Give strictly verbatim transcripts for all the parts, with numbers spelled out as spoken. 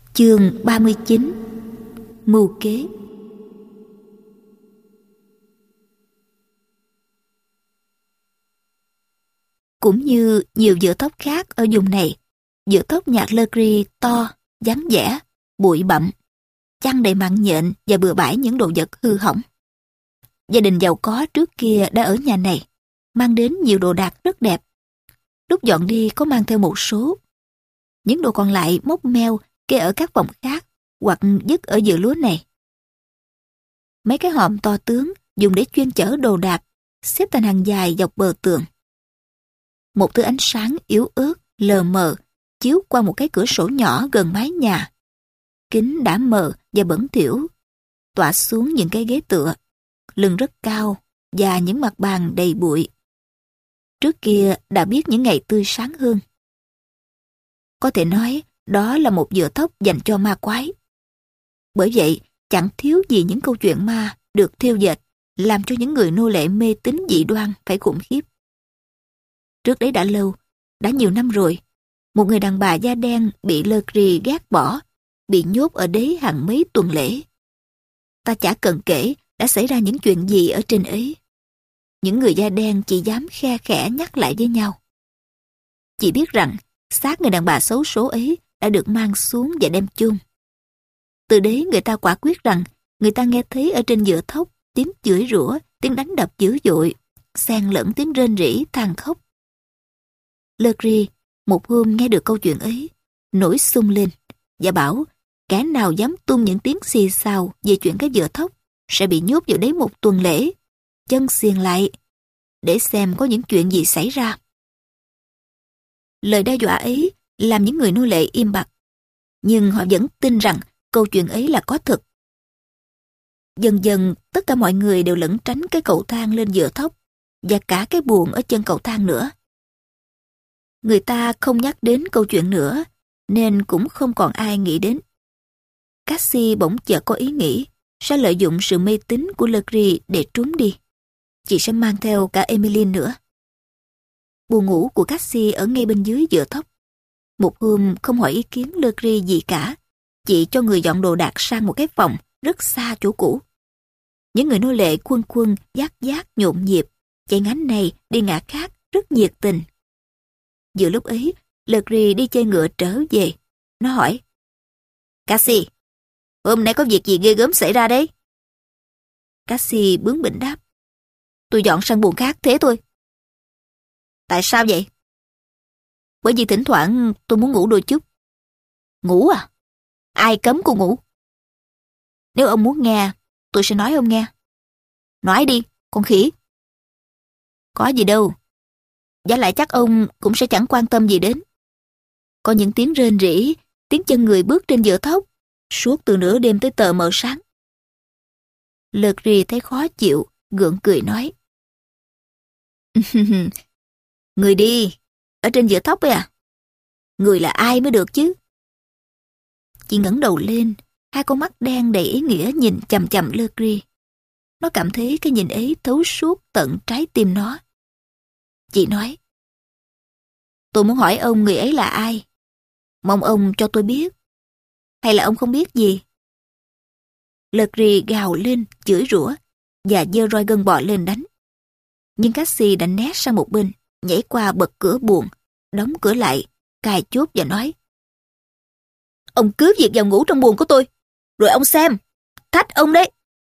Chương ba mươi chín. Mưu kế. Cũng như nhiều dựa tóc khác ở vùng này, dựa tóc nhạc Legree to, vắng vẻ, bụi bặm, chăn đầy mặn nhện và bừa bãi những đồ vật hư hỏng. Gia đình giàu có trước kia đã ở nhà này, mang đến nhiều đồ đạc rất đẹp. Lúc dọn đi có mang theo một số. Những đồ còn lại móc meo kê ở các phòng khác hoặc dứt ở giữa lúa này. Mấy cái hòm to tướng dùng để chuyên chở đồ đạc xếp thành hàng dài dọc bờ tường. Một thứ ánh sáng yếu ớt, lờ mờ chiếu qua một cái cửa sổ nhỏ gần mái nhà. Kính đã mờ và bẩn thỉu, tỏa xuống những cái ghế tựa, lưng rất cao và những mặt bàn đầy bụi. Trước kia đã biết những ngày tươi sáng hơn. Có thể nói đó là một dựa tóc dành cho ma quái. Bởi vậy chẳng thiếu gì những câu chuyện ma được thêu dệt làm cho những người nô lệ mê tín dị đoan phải khủng khiếp. Trước đấy đã lâu, đã nhiều năm rồi, một người đàn bà da đen bị Legree ghét bỏ, bị nhốt ở đấy hàng mấy tuần lễ. Ta chả cần kể đã xảy ra những chuyện gì ở trên ấy. Những người da đen chỉ dám khe khẽ nhắc lại với nhau. Chỉ biết rằng xác người đàn bà xấu số ấy đã được mang xuống và đem chôn. Từ đấy người ta quả quyết rằng người ta nghe thấy ở trên dựa thóc tiếng chửi rủa, tiếng đánh đập dữ dội, xen lẫn tiếng rên rỉ than khóc. Legree một hôm nghe được câu chuyện ấy, nổi xung lên và bảo kẻ nào dám tung những tiếng xì xào về chuyện cái dựa thóc sẽ bị nhốt vào đấy một tuần lễ, chân xiềng lại, để xem có những chuyện gì xảy ra. Lời đe dọa ấy làm những người nô lệ im bặt, nhưng họ vẫn tin rằng câu chuyện ấy là có thật. Dần dần tất cả mọi người đều lẩn tránh cái cầu thang lên dựa thóc và cả cái buồng ở chân cầu thang nữa. Người ta không nhắc đến câu chuyện nữa nên cũng không còn ai nghĩ đến. Cassie bỗng chợt có ý nghĩ sẽ lợi dụng sự mê tín của Legree để trốn đi. Chị sẽ mang theo cả Emmeline nữa. Buồng ngủ của Cassie ở ngay bên dưới dựa thóc. Một hôm không hỏi ý kiến Legree gì cả, chị cho người dọn đồ đạc sang một cái phòng rất xa chỗ cũ. Những người nô lệ quân quân giác giác nhộn nhịp, chạy ngánh này đi ngã khác rất nhiệt tình. Giữa lúc ấy, Legree đi chơi ngựa trở về. Nó hỏi: Cassie, hôm nay có việc gì ghê gớm xảy ra đấy? Cassie bướng bỉnh đáp: Tôi dọn sang buồng khác thế thôi. Tại sao vậy? Bởi vì thỉnh thoảng tôi muốn ngủ đôi chút. Ngủ à? Ai cấm cô ngủ? Nếu ông muốn nghe, tôi sẽ nói ông nghe. Nói đi, con khỉ. Có gì đâu. Giả lại chắc ông cũng sẽ chẳng quan tâm gì đến. Có những tiếng rên rỉ, tiếng chân người bước trên dựa thóc, suốt từ nửa đêm tới tờ mờ sáng. Legree thấy khó chịu, gượng cười nói: Người đi, ở trên dựa thóc ấy à? Người là ai mới được chứ? Chị ngẩng đầu lên, hai con mắt đen đầy ý nghĩa nhìn chằm chằm Legree. Nó cảm thấy cái nhìn ấy thấu suốt tận trái tim nó. Chị nói: Tôi muốn hỏi ông người ấy là ai. Mong ông cho tôi biết. Hay là ông không biết gì? Legree gào lên, chửi rủa và giơ roi gân bò lên đánh. Nhưng Cassie đã né sang một bên, nhảy qua bật cửa buồng, đóng cửa lại, cài chốt và nói: Ông cướp việc vào ngủ trong buồng của tôi, rồi ông xem, thách ông đấy.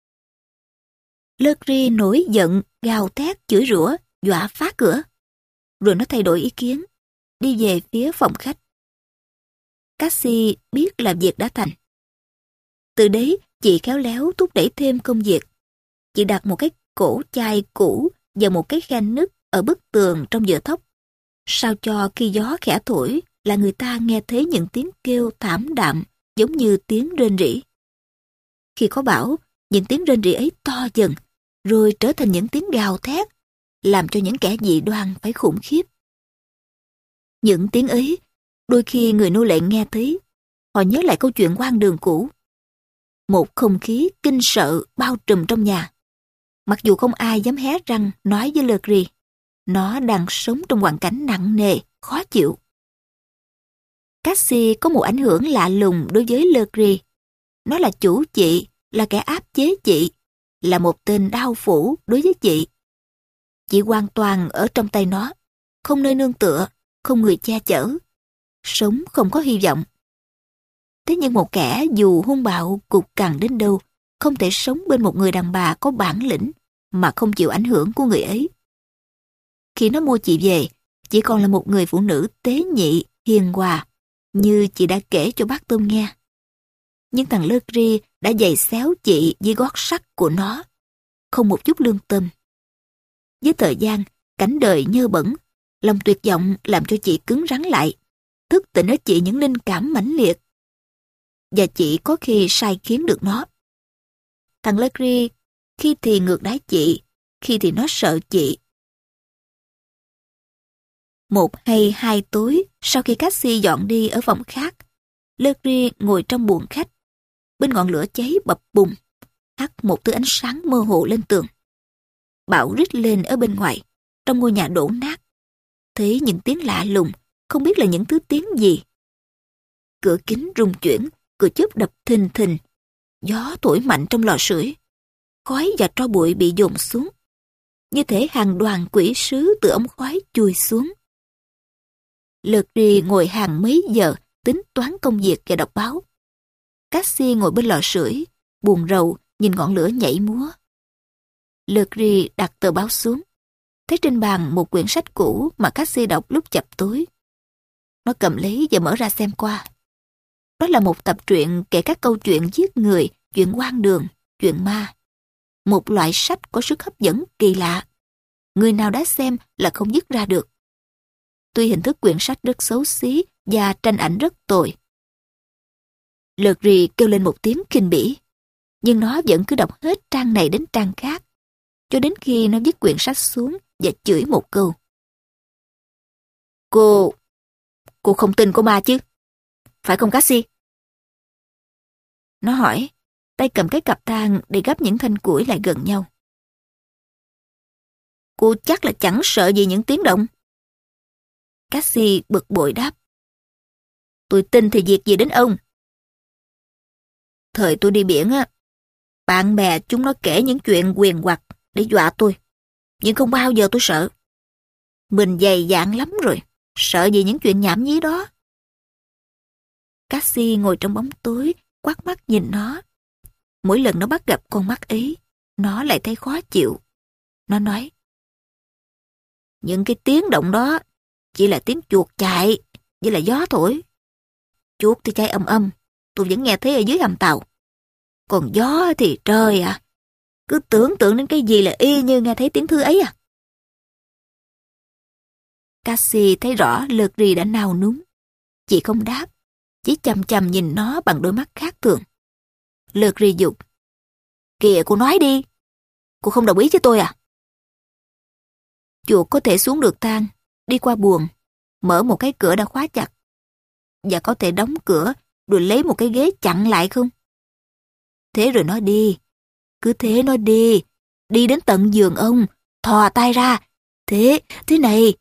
Legree nổi giận, gào thét chửi rủa, dọa phá cửa. Rồi nó thay đổi ý kiến, đi về phía phòng khách. Cassie biết là việc đã thành. Từ đấy, chị khéo léo thúc đẩy thêm công việc. Chị đặt một cái cổ chai cũ và một cái khe nứt ở bức tường trong dựa thóc, sao cho khi gió khẽ thổi là người ta nghe thấy những tiếng kêu thảm đạm giống như tiếng rên rỉ. Khi có bão, những tiếng rên rỉ ấy to dần, rồi trở thành những tiếng gào thét, làm cho những kẻ dị đoan phải khủng khiếp. Những tiếng ấy, đôi khi người nô lệ nghe thấy, họ nhớ lại câu chuyện hoang đường cũ. Một không khí kinh sợ bao trùm trong nhà. Mặc dù không ai dám hé răng nói với Legree, nó đang sống trong hoàn cảnh nặng nề, khó chịu. Cassie có một ảnh hưởng lạ lùng đối với Legree. Nó là chủ chị, là kẻ áp chế chị, là một tên đao phủ đối với chị. Chị hoàn toàn ở trong tay nó, không nơi nương tựa, không người che chở. Sống không có hy vọng. Thế nhưng một kẻ dù hung bạo cục cằn đến đâu, không thể sống bên một người đàn bà có bản lĩnh mà không chịu ảnh hưởng của người ấy. Khi nó mua chị về, chị còn là một người phụ nữ tế nhị, hiền hòa, như chị đã kể cho bác Tôm nghe. Nhưng thằng Legree đã giày xéo chị với gót sắt của nó, không một chút lương tâm. Với thời gian, cảnh đời nhơ bẩn, lòng tuyệt vọng làm cho chị cứng rắn lại, thức tỉnh ở chị những linh cảm mãnh liệt. Và chị có khi sai khiến được nó. Thằng Legree khi thì ngược đãi chị, khi thì nó sợ chị. Một hay hai tối sau khi Cassie dọn đi ở phòng khác, Legree ngồi trong buồng khách. Bên ngọn lửa cháy bập bùng, hắt một thứ ánh sáng mơ hồ lên tường. Bão rít lên ở bên ngoài, trong ngôi nhà đổ nát. Thấy những tiếng lạ lùng, không biết là những thứ tiếng gì. Cửa kính rung chuyển, cửa chớp đập thình thình. Gió thổi mạnh trong lò sưởi. Khói và tro bụi bị dồn xuống. Như thể hàng đoàn quỷ sứ từ ống khói chui xuống. Legree ngồi hàng mấy giờ, tính toán công việc và đọc báo. Cassie ngồi bên lò sưởi, buồn rầu, nhìn ngọn lửa nhảy múa. Legree đặt tờ báo xuống, thấy trên bàn một quyển sách cũ mà Cassie đọc lúc chập tối. Nó cầm lấy và mở ra xem qua. Đó là một tập truyện kể các câu chuyện giết người, chuyện hoang đường, chuyện ma. Một loại sách có sức hấp dẫn kỳ lạ. Người nào đã xem là không dứt ra được. Tuy hình thức quyển sách rất xấu xí và tranh ảnh rất tồi. Legree kêu lên một tiếng khinh bỉ, nhưng nó vẫn cứ đọc hết trang này đến trang khác, cho đến khi nó viết quyển sách xuống và chửi một câu. Cô... cô không tin có ma chứ? Phải không Cassie? Nó hỏi, tay cầm cái cặp than để gấp những thanh củi lại gần nhau. Cô chắc là chẳng sợ gì những tiếng động. Cassie bực bội đáp. Tôi tin thì việc gì đến ông? Thời tôi đi biển á, bạn bè chúng nó kể những chuyện huyền hoặc để dọa tôi, nhưng không bao giờ tôi sợ. Mình dày dạn lắm rồi, sợ gì những chuyện nhảm nhí đó. Cassie ngồi trong bóng tối, quát mắt nhìn nó. Mỗi lần nó bắt gặp con mắt ấy, nó lại thấy khó chịu. Nó nói, những cái tiếng động đó chỉ là tiếng chuột chạy, với là gió thổi. Chuột thì chạy ầm ầm, tôi vẫn nghe thấy ở dưới hầm tàu. Còn gió thì trời ạ, à, cứ tưởng tượng đến cái gì là y như nghe thấy tiếng thư ấy à. Cassie thấy rõ Legree đã nao núng. Chị không đáp, chỉ chằm chằm nhìn nó bằng đôi mắt khác thường. Legree giục. Kìa cô nói đi, cô không đồng ý với tôi à? Chuột có thể xuống được thang, đi qua buồng, mở một cái cửa đã khóa chặt. Và có thể đóng cửa rồi lấy một cái ghế chặn lại không? Thế rồi nó đi. Cứ thế nó đi. Đi đến tận giường ông, thò tay ra. Thế, thế này.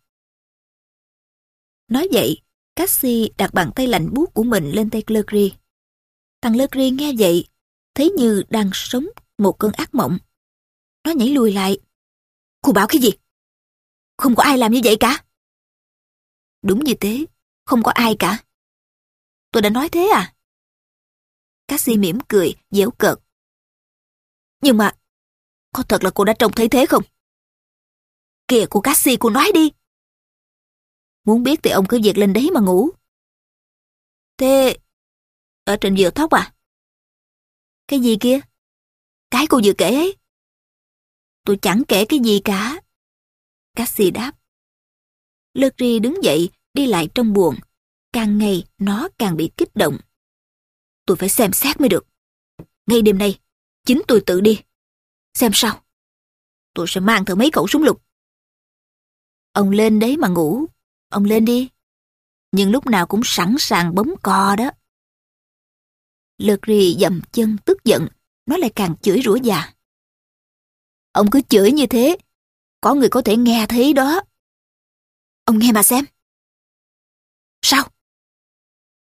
Nói vậy, Cassie đặt bàn tay lạnh buốt của mình lên tay Legree. Thằng Legree nghe vậy, thấy như đang sống một cơn ác mộng. Nó nhảy lùi lại. Cô bảo cái gì? Không có ai làm như vậy cả. Đúng như thế, không có ai cả. Tôi đã nói thế à? Cassie mỉm cười, giễu cợt. Nhưng mà, có thật là cô đã trông thấy thế không? Kìa cô Cassie, cô nói đi. Muốn biết thì ông cứ việc lên đấy mà ngủ. Thế, ở trên giường thóc à? Cái gì kia? Cái cô vừa kể ấy. Tôi chẳng kể cái gì cả. Cassie đáp. Legree đứng dậy, đi lại trong buồng. Càng ngày, nó càng bị kích động. Tôi phải xem xét mới được. Ngay đêm nay, chính tôi tự đi. Xem sao? Tôi sẽ mang theo mấy khẩu súng lục. Ông lên đấy mà ngủ. Ông lên đi. Nhưng lúc nào cũng sẵn sàng bấm cò đó. Legree dậm chân tức giận. Nó lại càng chửi rủa già. Ông cứ chửi như thế, có người có thể nghe thấy đó. Ông nghe mà xem. Sao?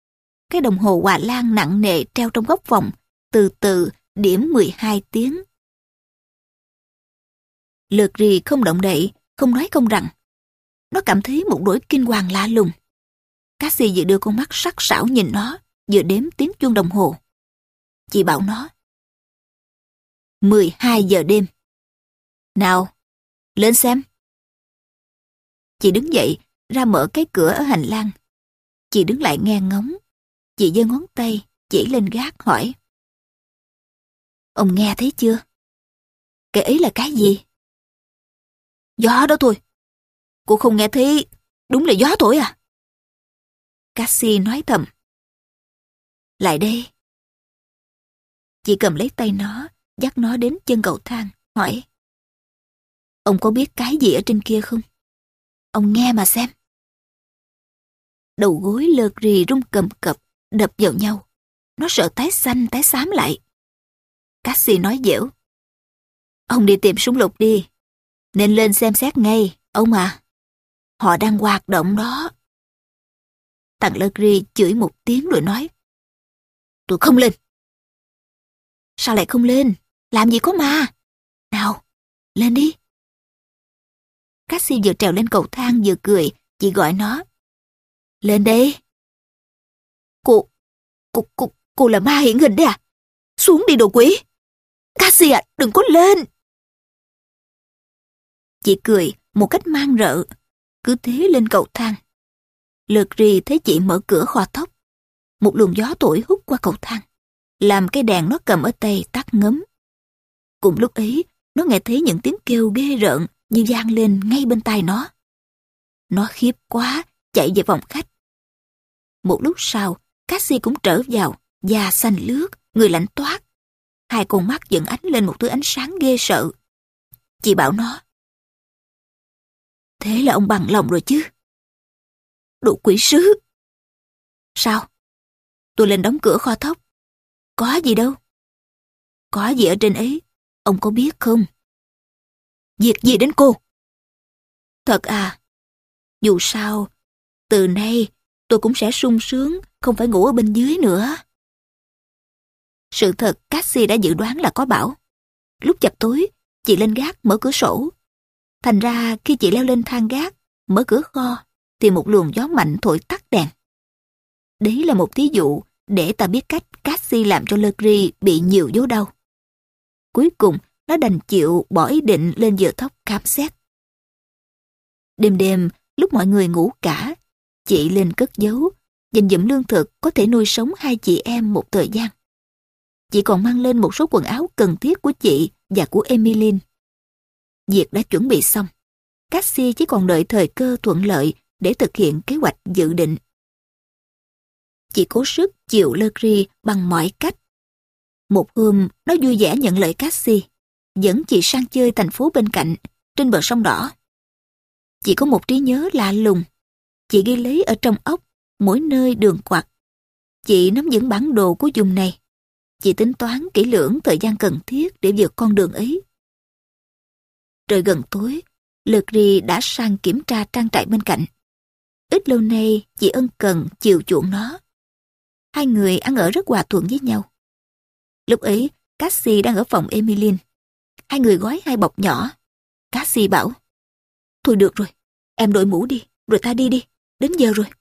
cái đồng hồ hòa lan nặng nề treo trong góc phòng, từ từ điểm mười hai tiếng. Legri không động đậy, không nói không rằng. Nó cảm thấy một nỗi kinh hoàng lạ lùng. Cassie vừa đưa con mắt sắc sảo nhìn nó, vừa đếm tiếng chuông đồng hồ. Chị bảo nó: mười hai giờ đêm. Nào, lên xem. Chị đứng dậy, ra mở cái cửa ở hành lang. Chị đứng lại nghe ngóng. Chị giơ ngón tay, chỉ lên gác hỏi: Ông nghe thấy chưa? Cái ấy là cái gì? Gió đó thôi. Cô không nghe thấy, đúng là gió thổi à? Cassie nói thầm. Lại đây. Chị cầm lấy tay nó, dắt nó đến chân cầu thang, hỏi: Ông có biết cái gì ở trên kia không? Ông nghe mà xem. Đầu gối Legri rung cầm cập, đập vào nhau. Nó sợ tái xanh tái xám lại. Cassie nói dẻo: Ông đi tìm súng lục đi. Nên lên xem xét ngay, ông à. Họ đang hoạt động đó. Thằng Legri chửi một tiếng rồi nói: Tôi không lên. Sao lại không lên? Làm gì có ma. Nào, lên đi. Cassie vừa trèo lên cầu thang vừa cười, chị gọi nó: Lên đây. Cô, cô, cô, cô là ma hiện hình đấy à? Xuống đi đồ quỷ. Cassie à, đừng có lên. Chị cười một cách mang rợ, cứ thế lên cầu thang. Legri thấy chị mở cửa kho thóc. Một luồng gió thổi hút qua cầu thang, làm cái đèn nó cầm ở tay tắt ngấm. Cùng lúc ấy, nó nghe thấy những tiếng kêu ghê rợn như vang lên ngay bên tai nó. Nó khiếp quá, chạy về phòng khách. Một lúc sau, Cassie cũng trở vào, da xanh lướt, người lạnh toát. Hai con mắt vẫn ánh lên một thứ ánh sáng ghê sợ. Chị bảo nó: Thế là ông bằng lòng rồi chứ? Đồ quỷ sứ. Sao? Tôi lên đóng cửa kho thóc. Có gì đâu. Có gì ở trên ấy, ông có biết không? Việc gì đến cô? Thật à? Dù sao, từ nay tôi cũng sẽ sung sướng, không phải ngủ ở bên dưới nữa. Sự thật Cassie đã dự đoán là có bão. Lúc chập tối, chị lên gác mở cửa sổ. Thành ra khi chị leo lên thang gác, mở cửa kho, thì một luồng gió mạnh thổi tắt đèn. Đấy là một thí dụ để ta biết cách Cassie làm cho Legri bị nhiều dấu đau. Cuối cùng, nó đành chịu bỏ ý định lên giường thóc khám xét. Đêm đêm, lúc mọi người ngủ cả, chị lên cất giấu, dành dụm lương thực có thể nuôi sống hai chị em một thời gian. Chị còn mang lên một số quần áo cần thiết của chị và của Emmeline. Việc đã chuẩn bị xong. Cassie chỉ còn đợi thời cơ thuận lợi để thực hiện kế hoạch dự định. Chị cố sức chiều Legri bằng mọi cách. Một hôm, nó vui vẻ nhận lời Cassie, dẫn chị sang chơi thành phố bên cạnh, trên bờ sông đỏ. Chị có một trí nhớ lạ lùng. Chị ghi lấy ở trong óc mỗi nơi đường quặt. Chị nắm vững bản đồ của vùng này. Chị tính toán kỹ lưỡng thời gian cần thiết để vượt con đường ấy. Trời gần tối, Legri đã sang kiểm tra trang trại bên cạnh. Ít lâu nay, chị ân cần chiều chuộng nó. Hai người ăn ở rất hòa thuận với nhau. Lúc ấy, Cassie đang ở phòng Emmeline. Hai người gói hai bọc nhỏ. Cassie bảo: Thôi được rồi, em đội mũ đi, rồi ta đi đi, đến giờ rồi.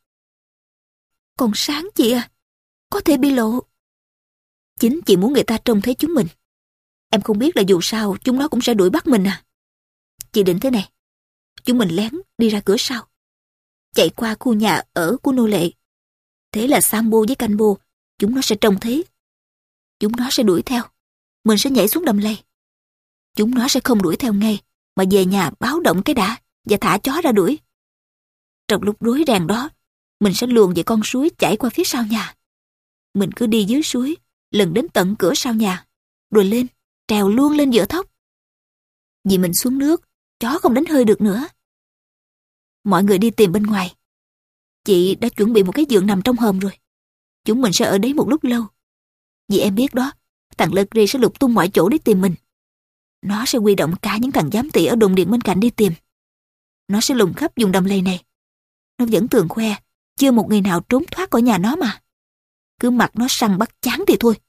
Còn sáng chị à, có thể bị lộ. Chính chị muốn người ta trông thấy chúng mình. Em không biết là dù sao chúng nó cũng sẽ đuổi bắt mình à. Chị định thế này, chúng mình lén đi ra cửa sau, chạy qua khu nhà ở của nô lệ. Thế là Sambo với Cambo, chúng nó sẽ trông thấy. Chúng nó sẽ đuổi theo. Mình sẽ nhảy xuống đầm lầy. Chúng nó sẽ không đuổi theo ngay, mà về nhà báo động cái đã và thả chó ra đuổi. Trong lúc rối ren đó, mình sẽ luồn về con suối chảy qua phía sau nhà. Mình cứ đi dưới suối, lần đến tận cửa sau nhà, rồi lên, trèo luôn lên giữa thóc. Vì mình xuống nước, chó không đánh hơi được nữa. Mọi người đi tìm bên ngoài. Chị đã chuẩn bị một cái giường nằm trong hòm rồi. Chúng mình sẽ ở đấy một lúc lâu. Vì em biết đó, thằng Legri sẽ lục tung mọi chỗ để tìm mình. Nó sẽ huy động cả những thằng giám thị ở đồn điện bên cạnh đi tìm. Nó sẽ lùng khắp vùng đầm lầy này. Nó vẫn thường khoe, chưa một người nào trốn thoát khỏi nhà nó mà. cứ mặc nó săn bắt chán thì thôi.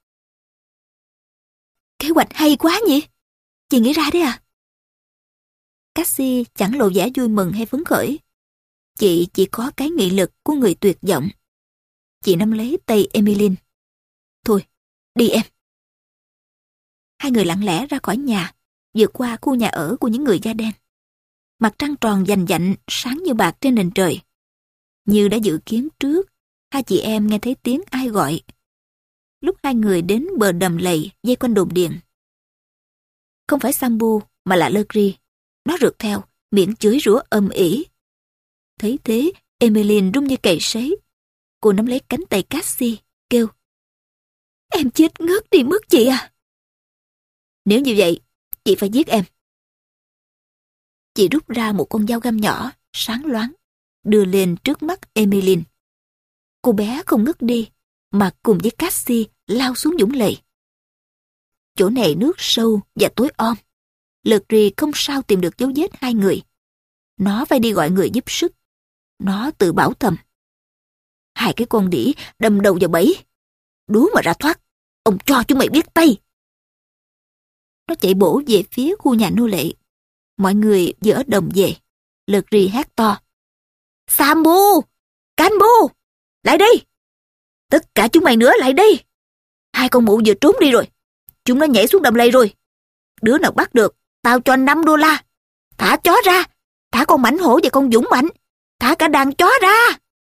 Kế hoạch hay quá nhỉ? Chị nghĩ ra đấy à? Cassie chẳng lộ vẻ vui mừng hay phấn khởi. Chị chỉ có cái nghị lực của người tuyệt vọng. Chị nắm lấy tay Emmeline. Thôi, đi em. Hai người lặng lẽ ra khỏi nhà, vượt qua khu nhà ở của những người da đen. Mặt trăng tròn vành vạnh sáng như bạc trên nền trời. Như đã dự kiến trước, hai chị em nghe thấy tiếng ai gọi. Lúc hai người đến bờ đầm lầy dây quanh đồn điện. Không phải Sambu mà là Legree. Nó rượt theo, miệng chửi rủa ầm ĩ. Thấy thế, Emmeline run như cầy sấy. Cô nắm lấy cánh tay Cassie, kêu: Em chết ngất đi mất chị à? Nếu như vậy, chị phải giết em. Chị rút ra một con dao găm nhỏ, sáng loáng, đưa lên trước mắt Emmeline. Cô bé không ngất đi, mà cùng với Cassie lao xuống dũng lầy. Chỗ này nước sâu và tối om. Legree không sao tìm được dấu vết hai người. Nó phải đi gọi người giúp sức. Nó tự bảo thầm: Hai cái con đĩ đâm đầu vào bẫy. Đố mà ra thoát, ông cho chúng mày biết tay. Nó chạy bổ về phía khu nhà nô lệ. Mọi người vừa ở đồng về. Legree hét to: Sambu! Kanbu! Lại đây! Tất cả chúng mày nữa lại đây! Hai con mụ vừa trốn đi rồi. Chúng nó nhảy xuống đầm lầy rồi. Đứa nào bắt được, tao cho năm đô la. Thả chó ra! Thả con mảnh hổ và con dũng mạnh! Thả cả đàn chó ra!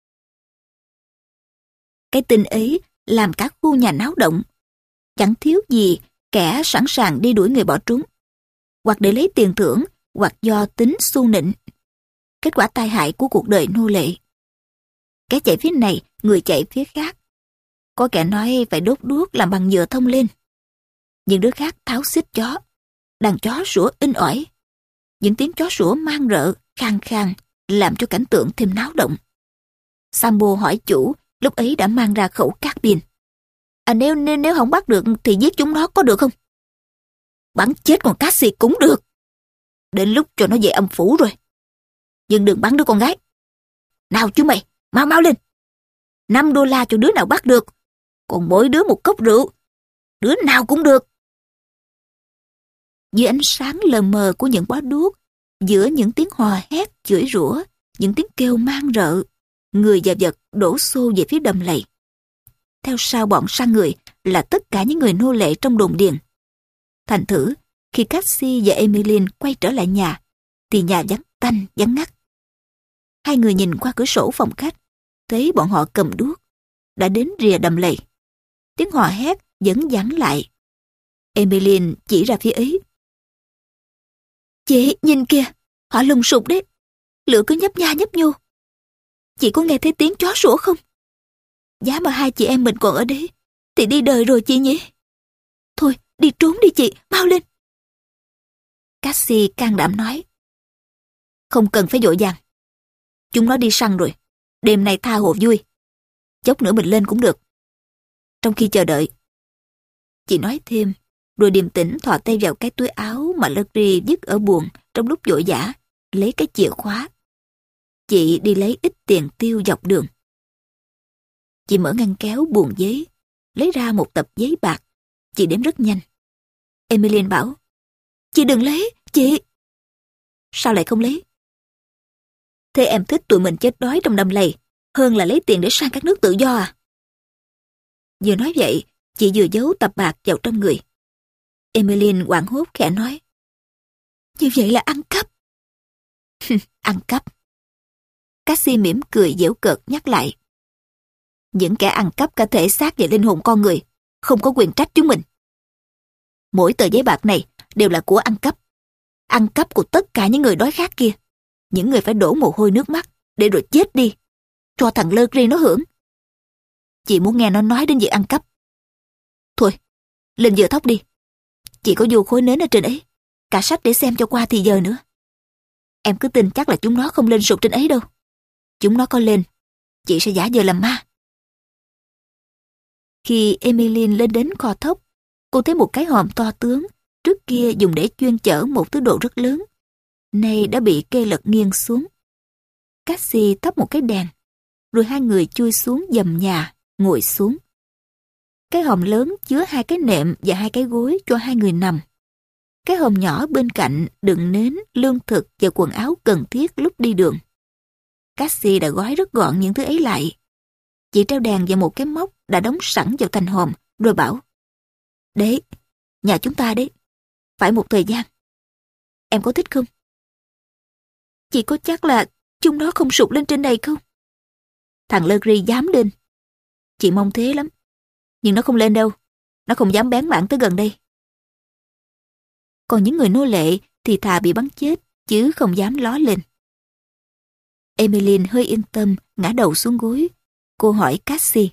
Cái tin ấy làm cả khu nhà náo động. Chẳng thiếu gì kẻ sẵn sàng đi đuổi người bỏ trốn, hoặc để lấy tiền thưởng, hoặc do tính xu nịnh. Kết quả tai hại của cuộc đời nô lệ. Kẻ chạy phía này, người chạy phía khác. Có kẻ nói phải đốt đuốc làm bằng nhựa thông lên. Những đứa khác tháo xích chó. Đàn chó sủa inh ỏi. Những tiếng chó sủa mang rợ, khang khang, làm cho cảnh tượng thêm náo động. Sambo hỏi chủ, lúc ấy đã mang ra khẩu cát pin. À nếu, nếu nếu không bắt được thì giết chúng nó có được không? Bắn chết con Cassie cũng được. Đến lúc cho nó về âm phủ rồi. Nhưng đừng bắn đứa con gái. Nào chú mày, mau mau lên. Năm đô la cho đứa nào bắt được. Còn mỗi đứa một cốc rượu. Đứa nào cũng được. Dưới ánh sáng lờ mờ của những bó đuốc, giữa những tiếng hò hét, chửi rủa, những tiếng kêu mang rợ, người và vật đổ xô về phía đầm lầy. Theo sau bọn săn người là tất cả những người nô lệ trong đồn điền. Thành thử, khi Cassie và Emmeline quay trở lại nhà, thì nhà vắng tanh, vắng ngắt. Hai người nhìn qua cửa sổ phòng khách, thấy bọn họ cầm đuốc, đã đến rìa đầm lầy. Tiếng hò hét vẫn vẳng lại. Emmeline chỉ ra phía ấy. Chị, nhìn kìa, họ lùng sục đấy. Lửa cứ nhấp nha nhấp nhô. Chị có nghe thấy tiếng chó sủa không? Giá mà hai chị em mình còn ở đấy, thì đi đời rồi chị nhỉ? Thôi, đi trốn đi chị, mau lên. Cassie can đảm nói. Không cần phải vội vàng. Chúng nó đi săn rồi, đêm nay tha hồ vui. Chốc nữa mình lên cũng được. Trong khi chờ đợi, chị nói thêm, rồi điềm tĩnh thò tay vào cái túi áo mà Legree vứt ở buồng trong lúc vội vã, lấy cái chìa khóa. Chị đi lấy ít tiền tiêu dọc đường. Chị mở ngăn kéo buồng giấy, lấy ra một tập giấy bạc. Chị đếm rất nhanh. Emmeline bảo, chị đừng lấy, chị. Sao lại không lấy? Thế em thích tụi mình chết đói trong đầm lầy hơn là lấy tiền để sang các nước tự do à? Vừa nói vậy, chị vừa giấu tập bạc vào trong người. Emmeline hoảng hốt khẽ nói, như vậy là ăn cắp. Ăn cắp. Cassie mỉm cười giễu cợt nhắc lại. Những kẻ ăn cắp cả thể xác và linh hồn con người không có quyền trách chúng mình. Mỗi tờ giấy bạc này đều là của ăn cắp. Ăn cắp của tất cả những người đói khát kia. Những người phải đổ mồ hôi nước mắt để rồi chết đi. Cho thằng Legree nó hưởng. Chị muốn nghe nó nói đến việc ăn cắp. Thôi, lên giờ thóc đi. Chị có vô khối nến ở trên ấy. Cả sách để xem cho qua thì giờ nữa. Em cứ tin chắc là chúng nó không lên sụp trên ấy đâu. Chúng nó có lên, chị sẽ giả vờ làm ma. Khi Emmeline lên đến kho thóc, cô thấy một cái hòm to tướng, trước kia dùng để chuyên chở một thứ đồ rất lớn, nay đã bị kê lật nghiêng xuống. Cassie thắp một cái đèn, rồi hai người chui xuống dầm nhà, ngồi xuống. Cái hòm lớn chứa hai cái nệm và hai cái gối cho hai người nằm. Cái hòm nhỏ bên cạnh đựng nến, lương thực và quần áo cần thiết lúc đi đường. Cassie đã gói rất gọn những thứ ấy lại. Chị treo đèn vào một cái móc đã đóng sẵn vào thành hòm, rồi bảo: Đấy, nhà chúng ta đấy. Phải một thời gian. Em có thích không? Chị có chắc là chúng nó không sụt lên trên này không? Thằng Legree dám lên. Chị mong thế lắm. Nhưng nó không lên đâu. Nó không dám bén mảng tới gần đây. Còn những người nô lệ thì thà bị bắn chết, chứ không dám ló lên. Emmeline hơi yên tâm, ngã đầu xuống gối. Cô hỏi Cassie: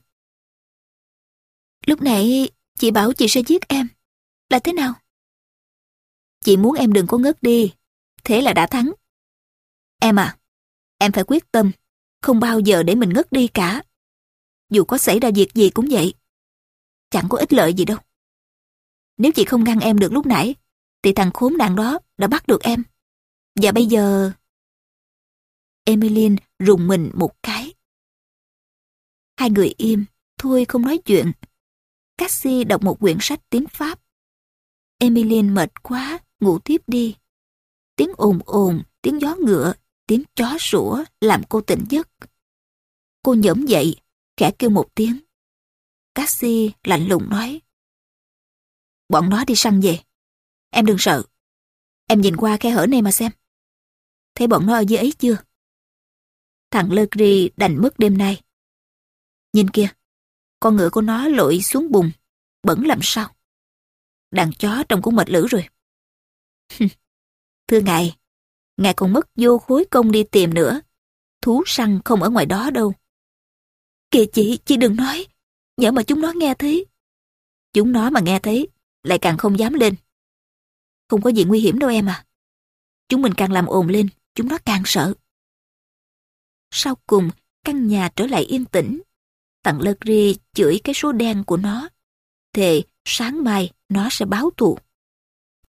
Lúc nãy chị bảo chị sẽ giết em. Là thế nào? Chị muốn em đừng có ngất đi. Thế là đã thắng. Em à, em phải quyết tâm, không bao giờ để mình ngất đi cả. Dù có xảy ra việc gì cũng vậy. Chẳng có ích lợi gì đâu. Nếu chị không ngăn em được lúc nãy, thì thằng khốn nạn đó đã bắt được em. Và bây giờ... Emmeline rùng mình một cái. Hai người im, thôi không nói chuyện. Cassie đọc một quyển sách tiếng Pháp. Emmeline mệt quá, ngủ tiếp đi. Tiếng ồn ồn, tiếng gió ngựa, tiếng chó sủa làm cô tỉnh giấc. Cô nhổm dậy, khẽ kêu một tiếng. Cassie lạnh lùng nói: Bọn nó đi săn về. Em đừng sợ. Em nhìn qua khe hở này mà xem. Thấy bọn nó ở dưới ấy chưa? Thằng Legree đành mất đêm nay. Nhìn kìa, con ngựa của nó lội xuống bùn, bẩn làm sao. Đàn chó trông cũng mệt lử rồi. Thưa ngài, ngài còn mất vô khối công đi tìm nữa. Thú săn không ở ngoài đó đâu. Kìa chị, chị đừng nói. Nhỡ mà chúng nó nghe thấy. Chúng nó mà nghe thấy, lại càng không dám lên. Không có gì nguy hiểm đâu em à. Chúng mình càng làm ồn lên, chúng nó càng sợ. Sau cùng, căn nhà trở lại yên tĩnh. Thằng Legree chửi cái số đen của nó. Thề sáng mai nó sẽ báo thù.